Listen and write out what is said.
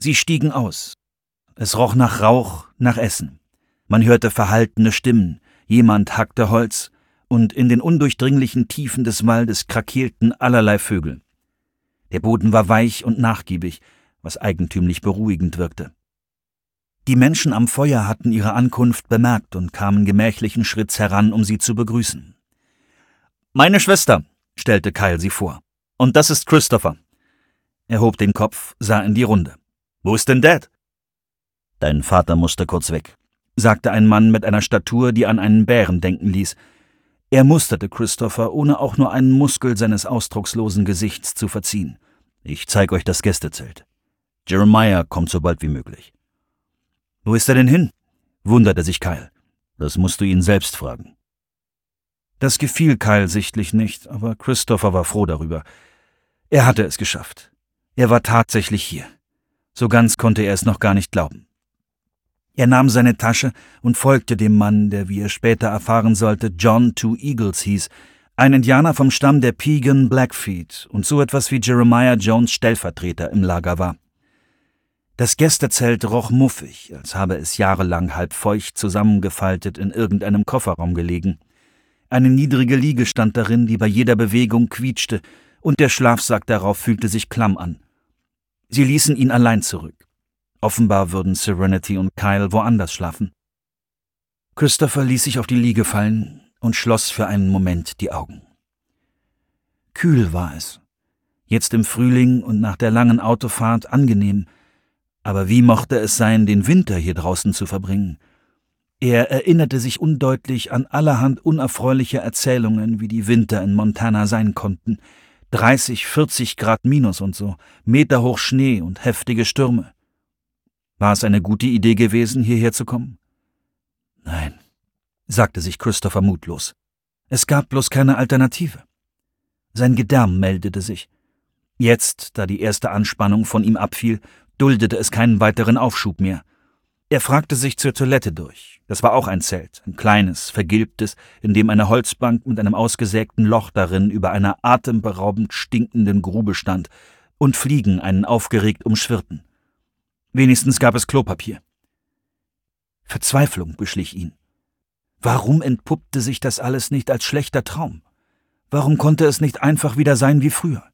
Sie stiegen aus. Es roch nach Rauch, nach Essen. Man hörte verhaltene Stimmen, jemand hackte Holz, und in den undurchdringlichen Tiefen des Waldes krakeelten allerlei Vögel. Der Boden war weich und nachgiebig, was eigentümlich beruhigend wirkte. Die Menschen am Feuer hatten ihre Ankunft bemerkt und kamen gemächlichen Schritts heran, um sie zu begrüßen. »Meine Schwester«, stellte Kyle sie vor. »Und das ist Christopher.« Er hob den Kopf, sah in die Runde. »Wo ist denn Dad?« »Dein Vater musste kurz weg«, sagte ein Mann mit einer Statur, die an einen Bären denken ließ. Er musterte Christopher, ohne auch nur einen Muskel seines ausdruckslosen Gesichts zu verziehen. »Ich zeig euch das Gästezelt. Jeremiah kommt so bald wie möglich.« »Wo ist er denn hin?« wunderte sich Kyle. »Das musst du ihn selbst fragen.« Das gefiel Kyle sichtlich nicht, aber Christopher war froh darüber. Er hatte es geschafft. Er war tatsächlich hier. So ganz konnte er es noch gar nicht glauben. Er nahm seine Tasche und folgte dem Mann, der, wie er später erfahren sollte, John Two Eagles hieß, ein Indianer vom Stamm der Piegan Blackfeet und so etwas wie Jeremiah Jones' Stellvertreter im Lager war. Das Gästezelt roch muffig, als habe es jahrelang halb feucht zusammengefaltet in irgendeinem Kofferraum gelegen. Eine niedrige Liege stand darin, die bei jeder Bewegung quietschte, und der Schlafsack darauf fühlte sich klamm an. Sie ließen ihn allein zurück. Offenbar würden Serenity und Kyle woanders schlafen. Christopher ließ sich auf die Liege fallen und schloss für einen Moment die Augen. Kühl war es. Jetzt im Frühling und nach der langen Autofahrt angenehm. Aber wie mochte es sein, den Winter hier draußen zu verbringen? Er erinnerte sich undeutlich an allerhand unerfreuliche Erzählungen, wie die Winter in Montana sein konnten. 30, 40 Grad minus und so, meterhoch Schnee und heftige Stürme. War es eine gute Idee gewesen, hierher zu kommen? Nein, sagte sich Christopher mutlos. Es gab bloß keine Alternative. Sein Gedärm meldete sich. Jetzt, da die erste Anspannung von ihm abfiel, duldete es keinen weiteren Aufschub mehr. Er fragte sich zur Toilette durch. Das war auch ein Zelt, ein kleines, vergilbtes, in dem eine Holzbank mit einem ausgesägten Loch darin über einer atemberaubend stinkenden Grube stand und Fliegen einen aufgeregt umschwirrten. Wenigstens gab es Klopapier. Verzweiflung beschlich ihn. Warum entpuppte sich das alles nicht als schlechter Traum? Warum konnte es nicht einfach wieder sein wie früher?